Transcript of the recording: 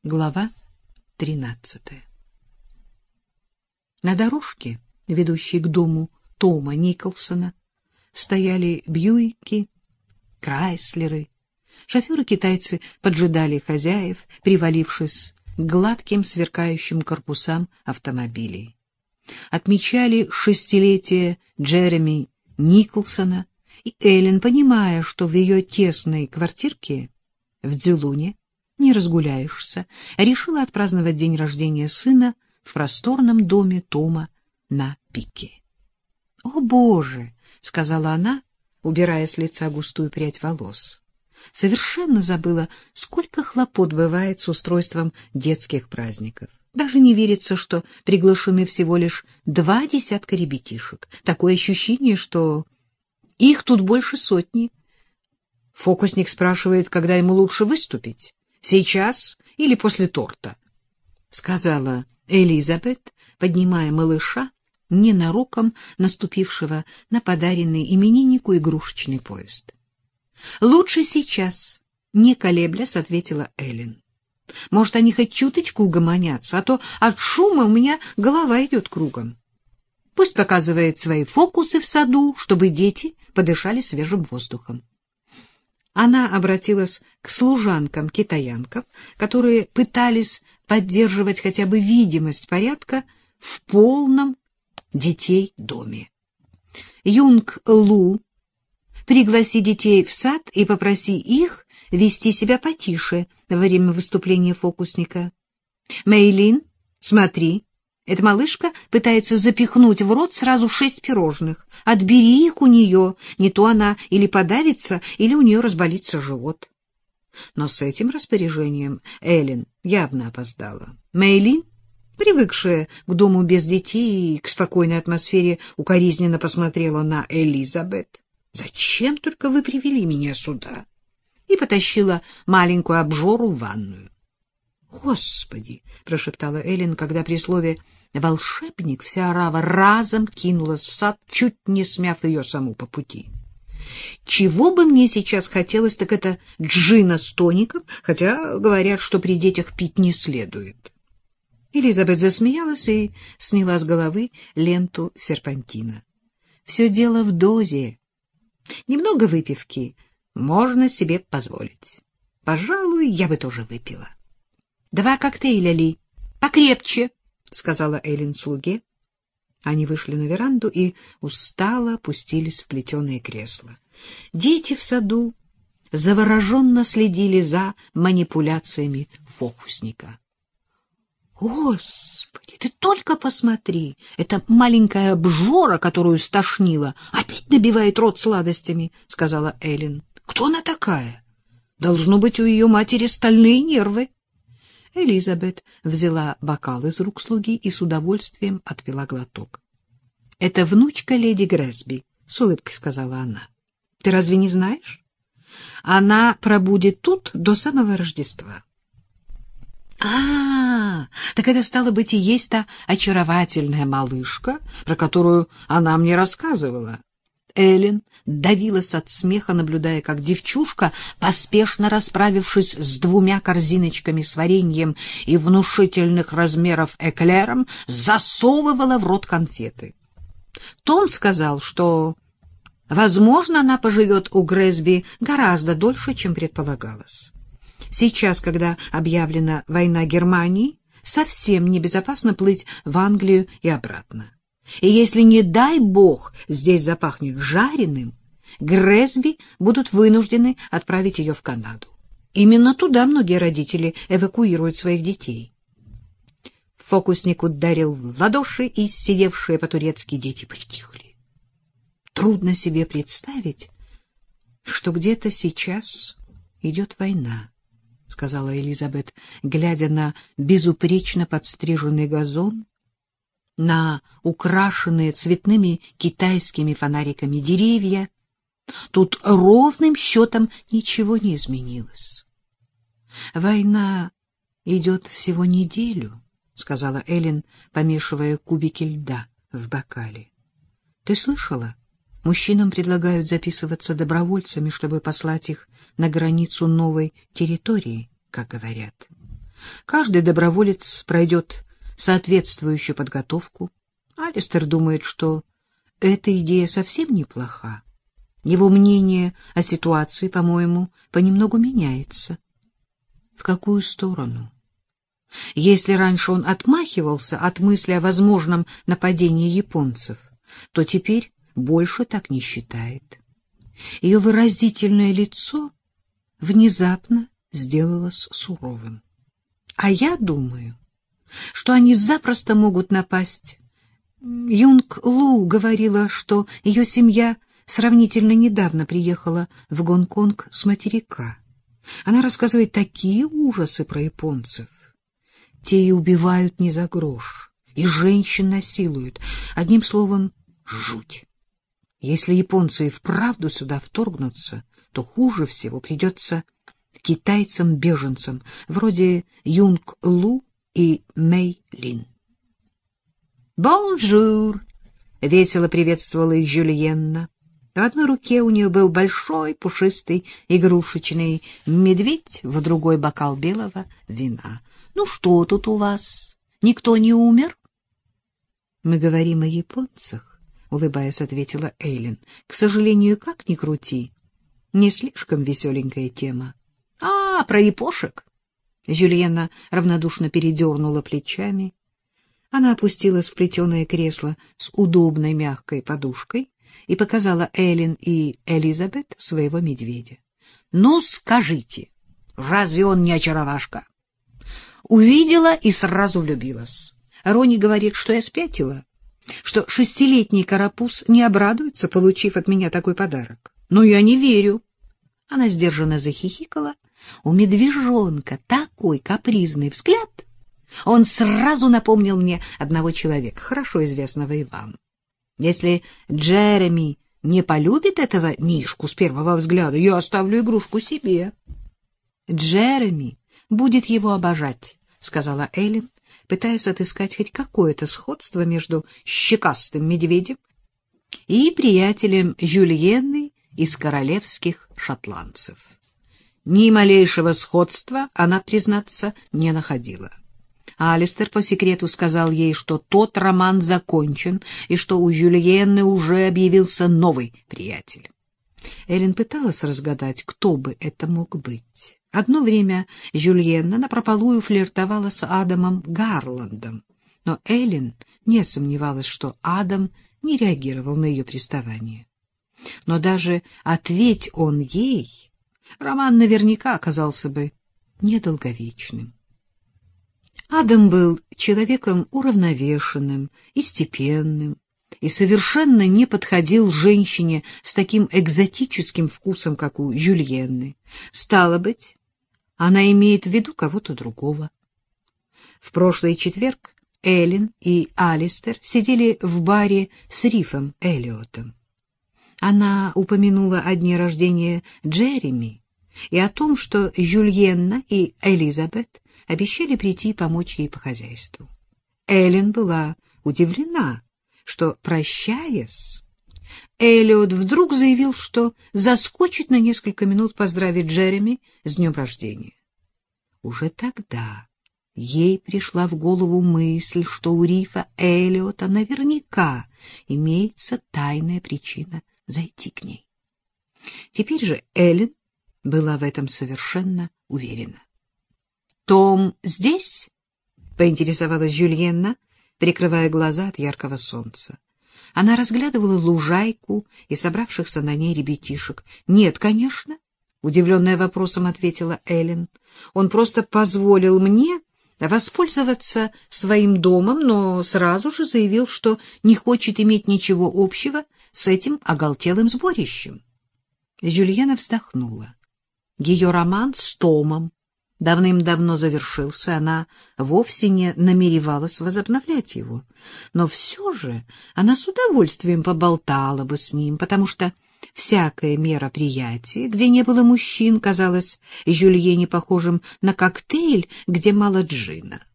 Глава 13. На дорожке, ведущей к дому Тома Николсона, стояли Бьюики, Крайслеры. Шоферы-китайцы поджидали хозяев, привалившись к гладким сверкающим корпусам автомобилей. Отмечали шестилетие Джереми Николсона, и Эллен, понимая, что в ее тесной квартирке в Дзюлуне не разгуляешься, решила отпраздновать день рождения сына в просторном доме Тома на Пике. — О, Боже! — сказала она, убирая с лица густую прядь волос. Совершенно забыла, сколько хлопот бывает с устройством детских праздников. Даже не верится, что приглашены всего лишь 2 десятка ребятишек. Такое ощущение, что их тут больше 100. Фокусник спрашивает, когда ему лучше выступить. Сейчас или после торта, — сказала Элизабет, поднимая малыша, ненароком наступившего на подаренный имениннику игрушечный поезд. — Лучше сейчас, — не колеблясь, ответила Эллен. — Может, они хоть чуточку угомонятся, а то от шума у меня голова идет кругом. Пусть показывает свои фокусы в саду, чтобы дети подышали свежим воздухом. Она обратилась к служанкам-китаянкам, которые пытались поддерживать хотя бы видимость порядка в полном детей доме. Юнг-Лу, пригласи детей в сад и попроси их вести себя потише во время выступления фокусника. Мэйлин, смотри, эта малышка пытается запихнуть в рот сразу 6 пирожных. Отбери их у нее, не то она или подавится, или у нее разболится живот. Но с этим распоряжением Эллен явно опоздала. Мэйлин, привыкшая к дому без детей и к спокойной атмосфере, укоризненно посмотрела на Элизабет. «Зачем только вы привели меня сюда?» и потащила маленькую обжору в ванную. «Господи!» — прошептала Эллен, когда при слове «волшебник» вся орава разом кинулась в сад, чуть не смяв ее саму по пути. «Чего бы мне сейчас хотелось, так это джина с тоником, хотя говорят, что при детях пить не следует». Элизабет засмеялась и сняла с головы ленту серпантина. «Все дело в дозе. Немного выпивки можно себе позволить. Пожалуй, я бы тоже выпила». 2 коктейля, Ли. Покрепче, — сказала Эллен слуге. Они вышли на веранду и устало опустились в плетеное кресло. Дети в саду завороженно следили за манипуляциями фокусника. — Господи, ты только посмотри! Это маленькая обжора, которую стошнило, опять набивает рот сладостями, — сказала Эллен. — Кто она такая? Должно быть, у ее матери стальные нервы. Элизабет взяла бокал из рук слуги и с удовольствием отпила глоток. — Это внучка леди Грэсби, — с улыбкой сказала она. — Ты разве не знаешь? Она пробудет тут до самого Рождества. — Так это, стало быть, и есть та очаровательная малышка, про которую она мне рассказывала. Эллен давилась от смеха, наблюдая, как девчушка, поспешно расправившись с 2 корзиночками с вареньем и внушительных размеров эклером, засовывала в рот конфеты. Том сказал, что, возможно, она поживет у Грэсби гораздо дольше, чем предполагалось. Сейчас, когда объявлена война Германии, совсем небезопасно плыть в Англию и обратно. И если, не дай бог, здесь запахнет жареным, Грэсби будут вынуждены отправить ее в Канаду. Именно туда многие родители эвакуируют своих детей. Фокусник ударил в ладоши, и сидевшие по-турецки дети притихли. Трудно себе представить, что где-то сейчас идет война, — сказала Элизабет, глядя на безупречно подстриженный газон, на украшенные цветными китайскими фонариками деревья. Тут ровным счетом ничего не изменилось. — Война идет всего неделю, — сказала Эллен, помешивая кубики льда в бокале. — Ты слышала? Мужчинам предлагают записываться добровольцами, чтобы послать их на границу новой территории, как говорят. Каждый доброволец пройдет соответствующую подготовку. Алистер думает, что эта идея совсем неплоха. Его мнение о ситуации, по-моему, понемногу меняется. В какую сторону? Если раньше он отмахивался от мысли о возможном нападении японцев, то теперь больше так не считает. Ее выразительное лицо внезапно сделалось суровым. А я думаю, что они запросто могут напасть. Юнг Лу говорила, что ее семья сравнительно недавно приехала в Гонконг с материка. Она рассказывает такие ужасы про японцев. Те и убивают не за грош, и женщин насилуют. Одним словом, жуть. Если японцы и вправду сюда вторгнутся, то хуже всего придется китайцам-беженцам, вроде Юнг Лу и Мэй Лин. «Бонжур!» — весело приветствовала их Жюльенна. В одной руке у нее был большой пушистый игрушечный медведь, в другой — бокал белого вина. «Ну что тут у вас? Никто не умер?» «Мы говорим о японцах», — улыбаясь, ответила Эйлин. «К сожалению, как ни крути, не слишком веселенькая тема». «А, про япошек?» Жюльенна равнодушно передернула плечами. Она опустилась в плетеное кресло с удобной мягкой подушкой и показала Эллен и Элизабет своего медведя. — Ну, скажите, разве он не очаровашка? Увидела и сразу влюбилась. Рони говорит, что я спятила, что 6-летний карапуз не обрадуется, получив от меня такой подарок. Но я не верю. Она сдержанно захихикала. У медвежонка такой капризный взгляд. Он сразу напомнил мне одного человека, хорошо известного и вам. Если Джереми не полюбит этого мишку с первого взгляда, я оставлю игрушку себе. Джереми будет его обожать, — сказала Эллен, пытаясь отыскать хоть какое-то сходство между щекастым медведем и приятелем Жюльенны из королевских шотландцев. Ни малейшего сходства она, признаться, не находила. Алистер по секрету сказал ей, что тот роман закончен и что у Жюльенны уже объявился новый приятель. Эллен пыталась разгадать, кто бы это мог быть. Одно время Жюльенна напропалую флиртовала с Адамом Гарландом, но Эллен не сомневалась, что Адам не реагировал на ее приставание. Но даже ответь он ей, роман наверняка оказался бы недолговечным. Адам был человеком уравновешенным и степенным, и совершенно не подходил женщине с таким экзотическим вкусом, как у Жюльенны. Стало быть, она имеет в виду кого-то другого. В прошлый четверг Эллен и Алистер сидели в баре с Рифом Эллиотом. Она упомянула о дне рождения Джереми и о том, что Жюльенна и Элизабет обещали прийти и помочь ей по хозяйству. Эллен была удивлена, что, прощаясь, Эллиот вдруг заявил, что заскочит на несколько минут поздравить Джереми с днем рождения. Уже тогда ей пришла в голову мысль, что у Рифа Эллиота наверняка имеется тайная причина зайти к ней. Теперь же Эллен была в этом совершенно уверена. «Том здесь?» — поинтересовалась Жюльенна, прикрывая глаза от яркого солнца. Она разглядывала лужайку и собравшихся на ней ребятишек. «Нет, конечно», — удивленная вопросом ответила Эллен. «Он просто позволил мне воспользоваться своим домом, но сразу же заявил, что не хочет иметь ничего общего с этим оголтелым сборищем». Жюльенна вздохнула. Ее роман с Томом давным-давно завершился, она вовсе не намеревалась возобновлять его. Но все же она с удовольствием поболтала бы с ним, потому что всякое мероприятие, где не было мужчин, казалось Жюльене похожим на коктейль, где мало джина.